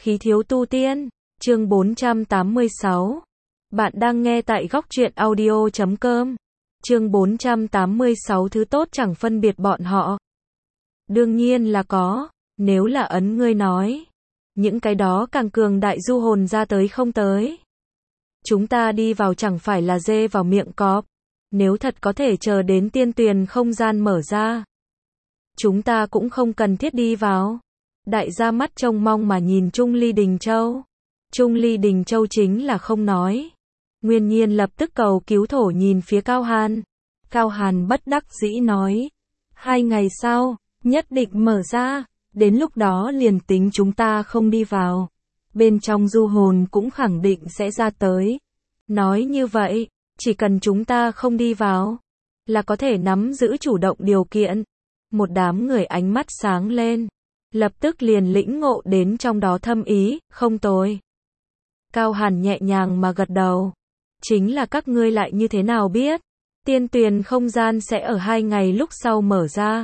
Khí thiếu tu tiên, chương 486. Bạn đang nghe tại góc truyện audio.com. Chương 486 thứ tốt chẳng phân biệt bọn họ. Đương nhiên là có, nếu là ấn ngươi nói. Những cái đó càng cường đại du hồn ra tới không tới. Chúng ta đi vào chẳng phải là dê vào miệng cọp. Nếu thật có thể chờ đến tiên tuyền không gian mở ra. Chúng ta cũng không cần thiết đi vào. Đại gia mắt trông mong mà nhìn Trung Ly Đình Châu. Trung Ly Đình Châu chính là không nói. Nguyên Nhiên lập tức cầu cứu thổ nhìn phía Cao Hàn. Cao Hàn bất đắc dĩ nói. 2 ngày sau, nhất định mở ra. Đến lúc đó liền tính chúng ta không đi vào. Bên trong du hồn cũng khẳng định sẽ ra tới. Nói như vậy, chỉ cần chúng ta không đi vào, là có thể nắm giữ chủ động điều kiện. Một đám người ánh mắt sáng lên. Lập tức liền lĩnh ngộ đến trong đó thâm ý, không tồi. Cao Hàn nhẹ nhàng mà gật đầu. Chính là các ngươi lại như thế nào biết? Tiên tuyền không gian sẽ ở 2 ngày lúc sau mở ra.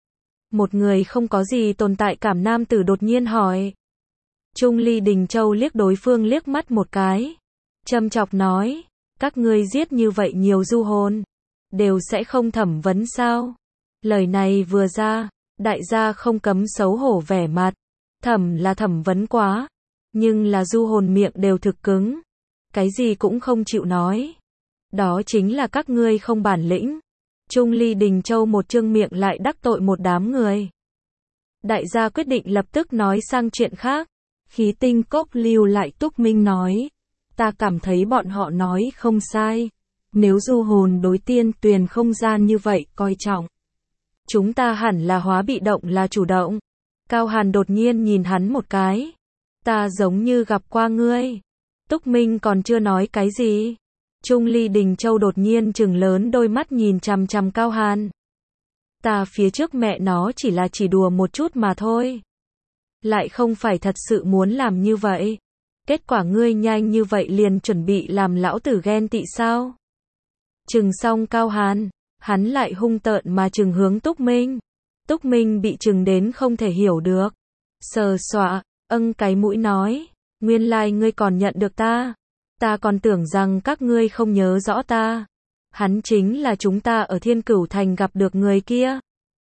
Một người không có gì tồn tại cảm nam tử đột nhiên hỏi. Trung Ly Đình Châu liếc đối phương liếc mắt một cái. Châm chọc nói, các ngươi giết như vậy nhiều du hồn, đều sẽ không thẩm vấn sao? Lời này vừa ra, đại gia không cấm xấu hổ vẻ mặt. Thẩm là thẩm vấn quá, nhưng là du hồn miệng đều thực cứng. Cái gì cũng không chịu nói. Đó chính là các ngươi không bản lĩnh. Trung Ly Đình Châu một trương miệng lại đắc tội một đám người. Đại gia quyết định lập tức nói sang chuyện khác. Khí tinh cốc lưu lại Túc Minh nói. Ta cảm thấy bọn họ nói không sai. Nếu du hồn đối tiên tuyền không gian như vậy coi trọng, chúng ta hẳn là hóa bị động là chủ động. Cao Hàn đột nhiên nhìn hắn một cái. Ta giống như gặp qua ngươi. Túc Minh còn chưa nói cái gì. Trung Ly Đình Châu đột nhiên trừng lớn đôi mắt nhìn chằm chằm Cao Hàn. Ta phía trước mẹ nó chỉ đùa một chút mà thôi. Lại không phải thật sự muốn làm như vậy. Kết quả ngươi nhanh như vậy liền chuẩn bị làm lão tử ghen tị sao? Trừng xong Cao Hàn, hắn lại hung tợn mà trừng hướng Túc Minh. Túc Minh bị trừng đến không thể hiểu được. Sờ soạ, cái mũi nói. Nguyên lai ngươi còn nhận được ta. Ta còn tưởng rằng các ngươi không nhớ rõ ta. Hắn chính là chúng ta ở Thiên Cửu Thành gặp được người kia.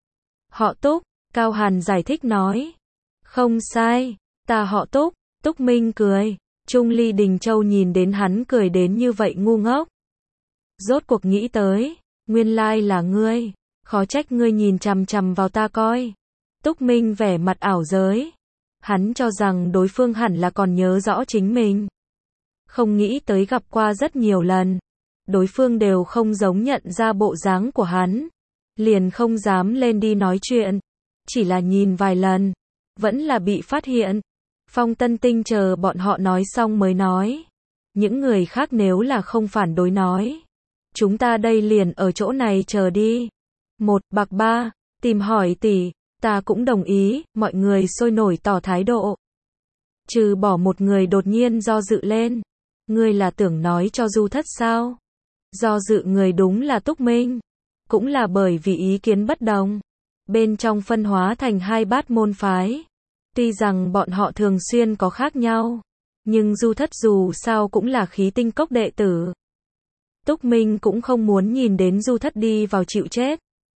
Họ Túc, Cao Hàn giải thích nói. Không sai, ta họ Túc. Túc Minh cười. Trung Ly Đình Châu nhìn đến hắn cười đến như vậy ngu ngốc. Rốt cuộc nghĩ tới, nguyên lai là ngươi. Khó trách ngươi nhìn chằm chằm vào ta coi. Túc Minh vẻ mặt ảo giới. Hắn cho rằng đối phương hẳn là còn nhớ rõ chính mình. Không nghĩ tới gặp qua rất nhiều lần. Đối phương đều không giống nhận ra bộ dáng của hắn. Liền không dám lên đi nói chuyện. Chỉ là nhìn vài lần. Vẫn là bị phát hiện. Phong Tân Tinh chờ bọn họ nói xong mới nói. Những người khác nếu là không phản đối nói. Chúng ta đây liền ở chỗ này chờ đi. 1 bạc 3, tìm hỏi tỷ. Ta cũng đồng ý, mọi người sôi nổi tỏ thái độ. Trừ bỏ một người đột nhiên do dự lên. Ngươi là tưởng nói cho Du Thất sao? Do dự người đúng là Túc Minh. Cũng là bởi vì ý kiến bất đồng. Bên trong phân hóa thành 2 bát môn phái. Tuy rằng bọn họ thường xuyên có khác nhau. Nhưng Du Thất dù sao cũng là khí tinh cốc đệ tử. Túc Minh cũng không muốn nhìn đến Du Thất đi vào chịu chết.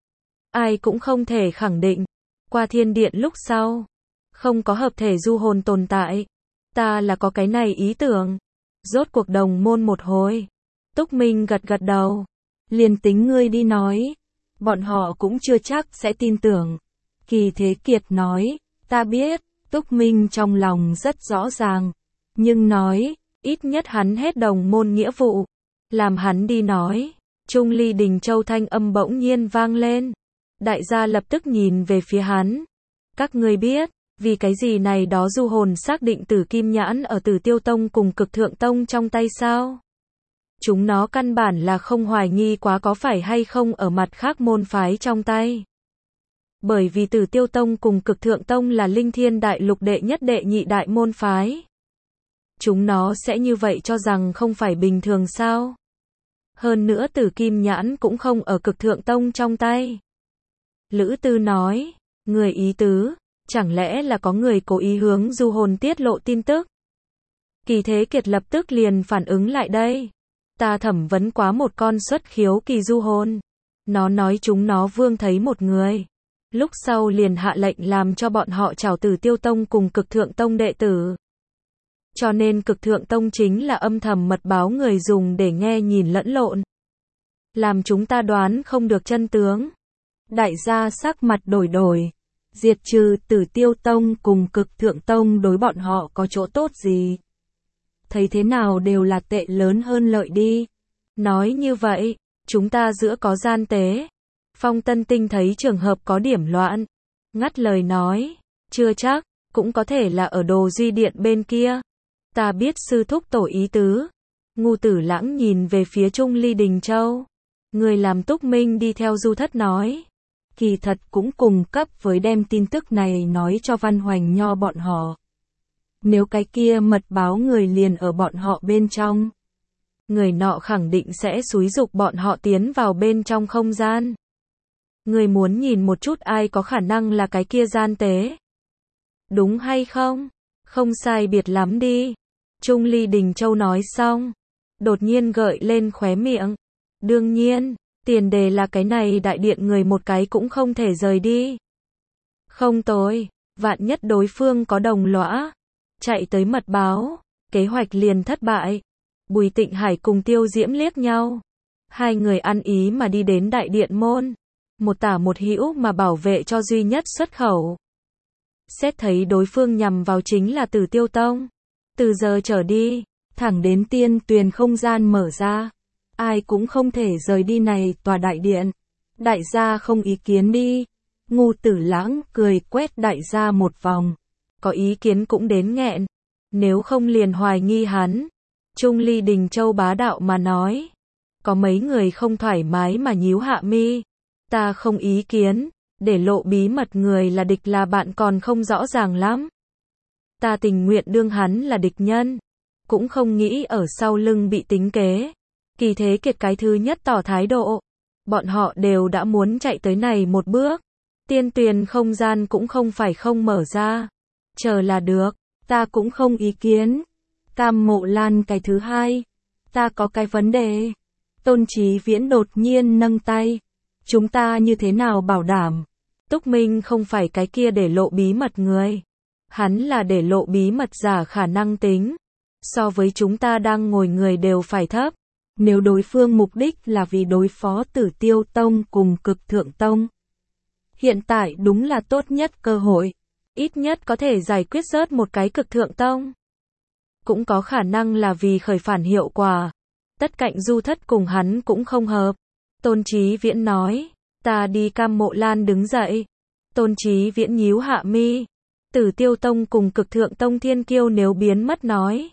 Ai cũng không thể khẳng định. Qua thiên điện lúc sau, không có hợp thể du hồn tồn tại. Ta là có cái này ý tưởng. Rốt cuộc đồng môn một hồi. Túc Minh gật gật đầu. Liền tính ngươi đi nói, bọn họ cũng chưa chắc sẽ tin tưởng. Kỳ Thế Kiệt nói, ta biết, Túc Minh trong lòng rất rõ ràng. Nhưng nói, ít nhất hắn hết đồng môn nghĩa vụ. Làm hắn đi nói. Trung Ly Đình Châu thanh âm bỗng nhiên vang lên. Đại gia lập tức nhìn về phía hắn. Các ngươi biết, vì cái gì này đó du hồn xác định Tử Kim Nhãn ở Tử Tiêu Tông cùng Cực Thượng Tông trong tay sao? Chúng nó căn bản là không hoài nghi quá có phải hay không ở mặt khác môn phái trong tay. Bởi vì Tử Tiêu Tông cùng Cực Thượng Tông là Linh Thiên Đại Lục đệ nhất đệ nhị đại môn phái. Chúng nó sẽ như vậy cho rằng không phải bình thường sao? Hơn nữa Tử Kim Nhãn cũng không ở Cực Thượng Tông trong tay. Lữ Tư nói, người ý tứ, Chẳng lẽ là có người cố ý hướng du hồn tiết lộ tin tức? Kỳ Thế Kiệt lập tức liền phản ứng lại đây. Ta thẩm vấn quá một con xuất khiếu kỳ du hồn. Nó nói chúng nó vương thấy một người. Lúc sau liền hạ lệnh làm cho bọn họ trảo Tử Tiêu Tông cùng Cực Thượng Tông đệ tử. Cho nên Cực Thượng Tông chính là âm thầm mật báo người dùng để nghe nhìn lẫn lộn. Làm chúng ta đoán không được chân tướng. Đại gia sắc mặt đổi. Diệt trừ Tử Tiêu Tông cùng Cực Thượng Tông đối bọn họ có chỗ tốt gì? Thấy thế nào đều là tệ lớn hơn lợi đi. Nói như vậy, chúng ta giữa có gian tế. Phong Tân Tinh thấy trường hợp có điểm loạn. Ngắt lời nói, chưa chắc, cũng có thể là ở Đồ Duy Điện bên kia. Ta biết sư thúc tổ ý tứ. Ngu Tử Lãng nhìn về phía Trung Ly Đình Châu. Người làm Túc Minh đi theo Du Thất nói. Kỳ thật cũng cùng cấp với đem tin tức này nói cho Văn Hoành Nho bọn họ. Nếu cái kia mật báo người liền ở bọn họ bên trong, người nọ khẳng định sẽ xúi giục bọn họ tiến vào bên trong không gian. Người muốn nhìn một chút ai có khả năng là cái kia gian tế. Đúng hay không? Không sai biệt lắm đi. Trung Ly Đình Châu nói xong, đột nhiên gợi lên khóe miệng. Đương nhiên, tiền đề là cái này đại điện người một cái cũng không thể rời đi. Không tối, vạn nhất đối phương có đồng lõa, chạy tới mật báo, kế hoạch liền thất bại. Bùi Tịnh Hải cùng Tiêu Diễm liếc nhau. Hai người ăn ý mà đi đến đại điện môn. Một tả một hữu mà bảo vệ cho duy nhất xuất khẩu. Xét thấy đối phương nhằm vào chính là Tử Tiêu Tông. Từ giờ trở đi, thẳng đến tiên tuyền không gian mở ra. Ai cũng không thể rời đi này tòa đại điện. Đại gia không ý kiến đi. Ngu Tử Lãng cười quét đại gia một vòng. Có ý kiến cũng đến nghẹn. Nếu không liền hoài nghi hắn. Trung Ly Đình Châu bá đạo mà nói. Có mấy người không thoải mái mà nhíu hạ mi. Ta không ý kiến. Để lộ bí mật người là địch là bạn còn không rõ ràng lắm. Ta tình nguyện đương hắn là địch nhân. Cũng không nghĩ ở sau lưng bị tính kế. Kỳ Thế Kiệt cái thứ nhất tỏ thái độ. Bọn họ đều đã muốn chạy tới này một bước. Tiên tuyền không gian cũng không phải không mở ra. Chờ là được. Ta cũng không ý kiến. Cam Mộ Lan cái thứ hai. Ta có cái vấn đề. Tôn Chí Viễn đột nhiên nâng tay. Chúng ta như thế nào bảo đảm? Túc Minh không phải cái kia để lộ bí mật người. Hắn là để lộ bí mật giả khả năng tính. So với chúng ta đang ngồi người đều phải thấp. Nếu đối phương mục đích là vì đối phó Tử Tiêu Tông cùng Cực Thượng Tông. Hiện tại đúng là tốt nhất cơ hội. Ít nhất có thể giải quyết rớt một cái Cực Thượng Tông. Cũng có khả năng là vì khởi phản hiệu quả. Tất Cạnh Du Thất cùng hắn cũng không hợp. Tôn Chí Viễn nói. Ta đi. Cam Mộ Lan đứng dậy. Tôn Chí Viễn nhíu hạ mi. Tử Tiêu Tông cùng Cực Thượng Tông thiên kiêu nếu biến mất nói.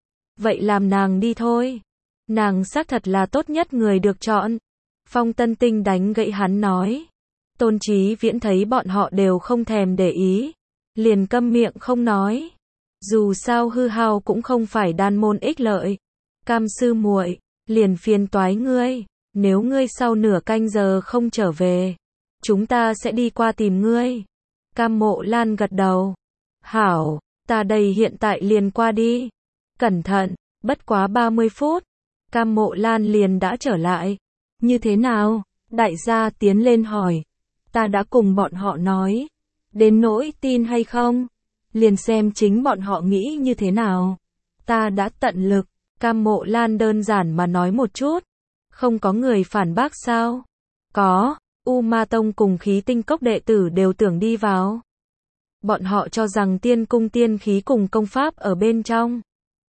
Vậy làm nàng đi thôi. Nàng xác thật là tốt nhất người được chọn. Phong Tân Tinh đánh gậy hắn nói. Tôn Chí Viễn thấy bọn họ đều không thèm để ý. Liền câm miệng không nói. Dù sao hư hao cũng không phải đan môn ích lợi. Cam sư muội, liền phiền toái ngươi. Nếu ngươi sau nửa canh giờ không trở về, chúng ta sẽ đi qua tìm ngươi. Cam Mộ Lan gật đầu. Hảo, ta đây hiện tại liền qua đi. Cẩn thận, bất quá 30 phút. Cam Mộ Lan liền đã trở lại. Như thế nào? Đại gia tiến lên hỏi. Ta đã cùng bọn họ nói. Đến nỗi tin hay không? Liền xem chính bọn họ nghĩ như thế nào. Ta đã tận lực. Cam Mộ Lan đơn giản mà nói một chút. Không có người phản bác sao? Có, U Ma Tông cùng Khí Tinh Cốc đệ tử đều tưởng đi vào. Bọn họ cho rằng tiên cung tiên khí cùng công pháp ở bên trong.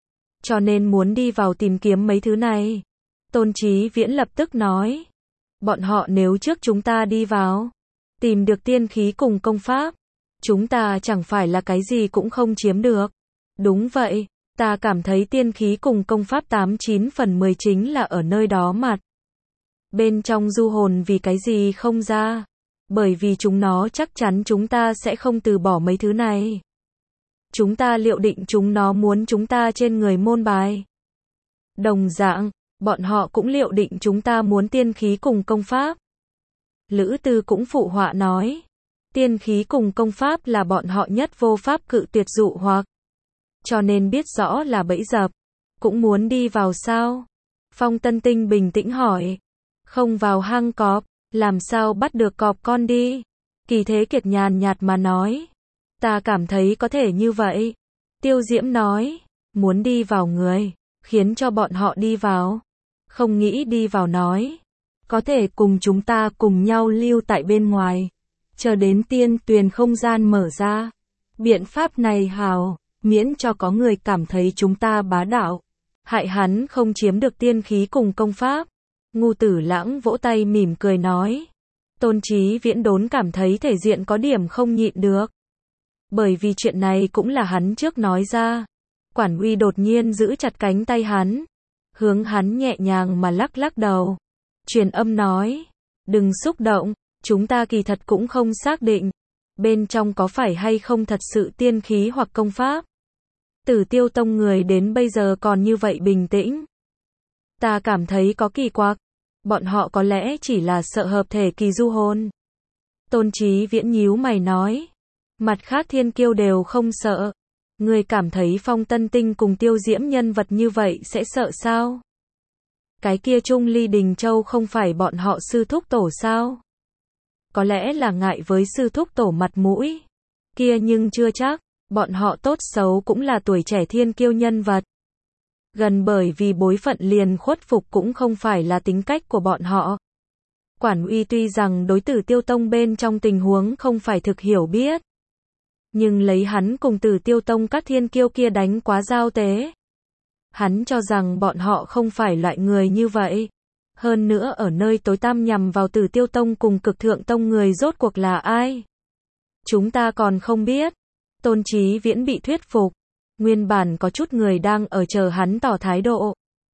Cho nên muốn đi vào tìm kiếm mấy thứ này. Tôn Chí Viễn lập tức nói. Bọn họ nếu trước chúng ta đi vào, tìm được tiên khí cùng công pháp, chúng ta chẳng phải là cái gì cũng không chiếm được. Đúng vậy. Ta cảm thấy tiên khí cùng công pháp 89 phần 10 chính là ở nơi đó mặt. Bên trong du hồn vì cái gì không ra? Bởi vì chúng nó chắc chắn chúng ta sẽ không từ bỏ mấy thứ này. Chúng ta liệu định chúng nó muốn chúng ta trên người môn bài. Đồng dạng, bọn họ cũng liệu định chúng ta muốn tiên khí cùng công pháp. Lữ Tư cũng phụ họa nói. Tiên khí cùng công pháp là bọn họ nhất vô pháp cự tuyệt dụ hoặc. Cho nên biết rõ là bẫy dập. Cũng muốn đi vào sao? Phong Tân Tinh bình tĩnh hỏi. Không vào hang cọp, làm sao bắt được cọp con đi? Kỳ Thế Kiệt nhàn nhạt mà nói. Ta cảm thấy có thể như vậy. Tiêu Diễm nói. Muốn đi vào người, khiến cho bọn họ đi vào. Không nghĩ đi vào nói. Có thể cùng chúng ta cùng nhau lưu tại bên ngoài. Chờ đến tiên tuyền không gian mở ra. Biện pháp này hào, miễn cho có người cảm thấy chúng ta bá đạo. Hại hắn không chiếm được tiên khí cùng công pháp. Ngu Tử Lãng vỗ tay mỉm cười nói. Tôn Chí Viễn đốn cảm thấy thể diện có điểm không nhịn được. Bởi vì chuyện này cũng là hắn trước nói ra. Quản Uy đột nhiên giữ chặt cánh tay hắn. Hướng hắn nhẹ nhàng mà lắc lắc đầu. Truyền âm nói. Đừng xúc động, chúng ta kỳ thật cũng không xác định. Bên trong có phải hay không thật sự tiên khí hoặc công pháp. Tử Tiêu Tông người đến bây giờ còn như vậy bình tĩnh. Ta cảm thấy có kỳ quặc. Bọn họ có lẽ chỉ là sợ hợp thể kỳ du hồn. Tôn Chí Viễn nhíu mày nói. Mặt khác thiên kiêu đều không sợ. Người cảm thấy Phong Tân Tinh cùng Tiêu Diễm nhân vật như vậy sẽ sợ sao? Cái kia Trung Ly Đình Châu không phải bọn họ sư thúc tổ sao? Có lẽ là ngại với sư thúc tổ mặt mũi. Kia nhưng chưa chắc, bọn họ tốt xấu cũng là tuổi trẻ thiên kiêu nhân vật. Gần bởi vì bối phận liền khuất phục cũng không phải là tính cách của bọn họ. Quản Uy tuy rằng đối Tử Tiêu Tông bên trong tình huống không phải thực hiểu biết. Nhưng lấy hắn cùng Tử Tiêu Tông các thiên kiêu kia đánh quá giao tế. Hắn cho rằng bọn họ không phải loại người như vậy. Hơn nữa ở nơi tối tăm nhằm vào Tử Tiêu Tông cùng Cực Thượng Tông người rốt cuộc là ai? Chúng ta còn không biết. Tôn Chí Viễn bị thuyết phục. Nguyên bản có chút người đang ở chờ hắn tỏ thái độ.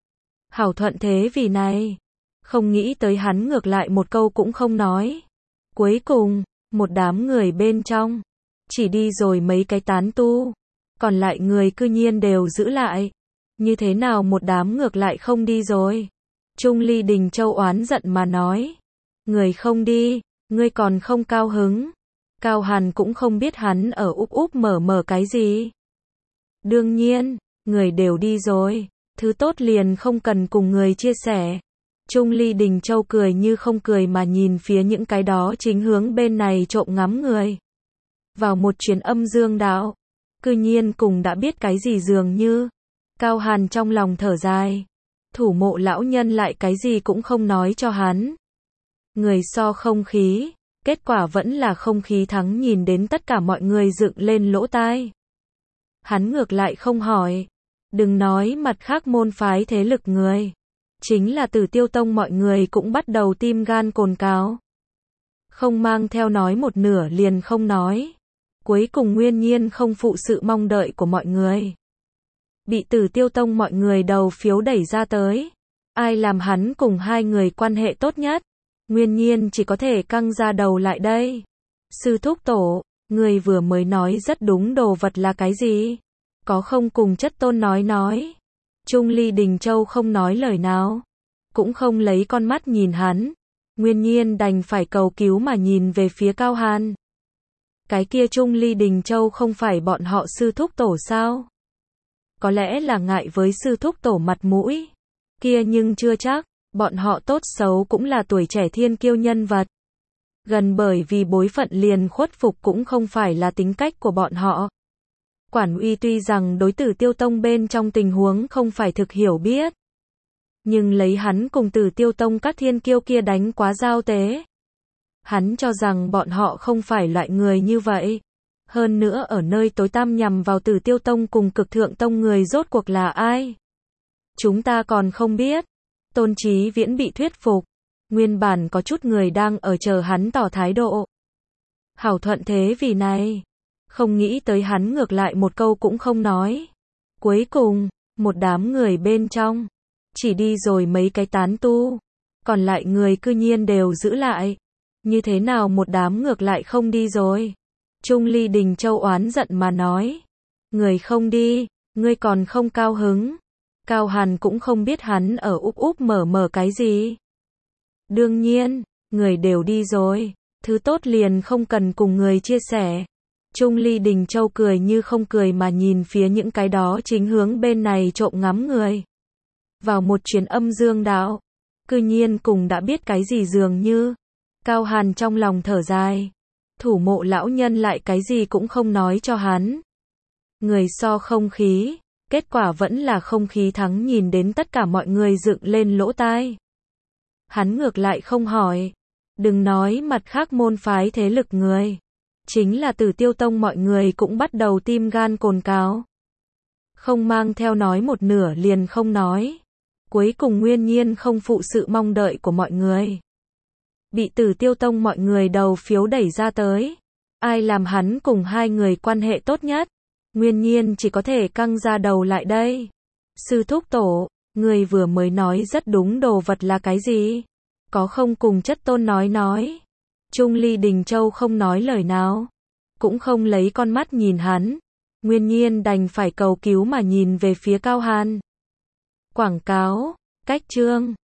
Hảo thuận thế vì này. Không nghĩ tới hắn ngược lại một câu cũng không nói. Cuối cùng, một đám người bên trong. Chỉ đi rồi mấy cái tán tu. Còn lại người cư nhiên đều giữ lại. Như thế nào một đám ngược lại không đi rồi? Trung Ly Đình Châu oán giận mà nói. Người không đi, ngươi còn không cao hứng. Cao Hàn cũng không biết hắn ở úp úp mở cái gì. Đương nhiên, người đều đi rồi. Thứ tốt liền không cần cùng người chia sẻ. Trung Ly Đình Châu cười như không cười mà nhìn phía những cái đó chính hướng bên này trộm ngắm người. Vào một chuyến âm dương đạo. Cư nhiên cùng đã biết cái gì dường như. Cao Hàn trong lòng thở dài. Thủ mộ lão nhân lại cái gì cũng không nói cho hắn. Người so không khí. Kết quả vẫn là không khí thắng nhìn đến tất cả mọi người dựng lên lỗ tai. Hắn ngược lại không hỏi. Đừng nói mặt khác môn phái thế lực người. Chính là Tử Tiêu Tông mọi người cũng bắt đầu tim gan cồn cào. Không mang theo nói một nửa liền không nói. Cuối cùng nguyên nhiên không phụ sự mong đợi của mọi người. Bị Tử Tiêu Tông mọi người đầu phiếu đẩy ra tới. Ai làm hắn cùng hai người quan hệ tốt nhất. Nguyên nhiên chỉ có thể căng ra đầu lại đây. Sư thúc tổ, người vừa mới nói rất đúng đồ vật là cái gì? Có không cùng chất tôn nói. Trung Ly Đình Châu không nói lời nào. Cũng không lấy con mắt nhìn hắn. Nguyên nhiên đành phải cầu cứu mà nhìn về phía Cao Hàn. Cái kia Trung Ly Đình Châu không phải bọn họ sư thúc tổ sao? Có lẽ là ngại với sư thúc tổ mặt mũi. Kia nhưng chưa chắc, bọn họ tốt xấu cũng là tuổi trẻ thiên kiêu nhân vật. Gần bởi vì bối phận liền khuất phục cũng không phải là tính cách của bọn họ. Quản Uy tuy rằng đối Tử Tiêu Tông bên trong tình huống không phải thực hiểu biết. Nhưng lấy hắn cùng Tử Tiêu Tông các thiên kiêu kia đánh quá giao tế. Hắn cho rằng bọn họ không phải loại người như vậy. Hơn nữa ở nơi tối tăm nhằm vào Tử Tiêu Tông cùng Cực Thượng Tông người rốt cuộc là ai. Chúng ta còn không biết. Tôn Chí Viễn bị thuyết phục. Nguyên bản có chút người đang ở chờ hắn tỏ thái độ. Hảo thuận thế vì này. Không nghĩ tới hắn ngược lại một câu cũng không nói. Cuối cùng, một đám người bên trong. Chỉ đi rồi mấy cái tán tu. Còn lại người cư nhiên đều giữ lại. Như thế nào một đám ngược lại không đi rồi. Trung Ly Đình Châu oán giận mà nói. Người không đi, ngươi còn không cao hứng. Cao Hàn cũng không biết hắn ở úp úp mở cái gì. Đương nhiên, người đều đi rồi. Thứ tốt liền không cần cùng người chia sẻ. Trung Ly Đình Châu cười như không cười mà nhìn phía những cái đó chính hướng bên này trộm ngắm người. Vào một chuyến âm dương đạo, cư nhiên cùng đã biết cái gì dường như. Cao Hàn trong lòng thở dài. Thủ mộ lão nhân lại cái gì cũng không nói cho hắn. Người so không khí, kết quả vẫn là không khí thắng, nhìn đến tất cả mọi người dựng lên lỗ tai. Hắn ngược lại không hỏi. Đừng nói mặt khác môn phái thế lực người. Chính là Tử Tiêu Tông mọi người cũng bắt đầu tim gan cồn cào. Không mang theo nói một nửa liền không nói. Cuối cùng Nguyên Nhiên không phụ sự mong đợi của mọi người. Bị Tử Tiêu Tông mọi người đầu phiếu đẩy ra tới. Ai làm hắn cùng hai người quan hệ tốt nhất? Nguyên Nhiên chỉ có thể căng ra đầu lại đây. Sư thúc tổ, người vừa mới nói rất đúng, đồ vật là cái gì? Có không cùng chất tôn nói. Trung Ly Đình Châu không nói lời nào. Cũng không lấy con mắt nhìn hắn. Nguyên Nhiên đành phải cầu cứu mà nhìn về phía Cao Hàn. Quảng cáo, cách chương.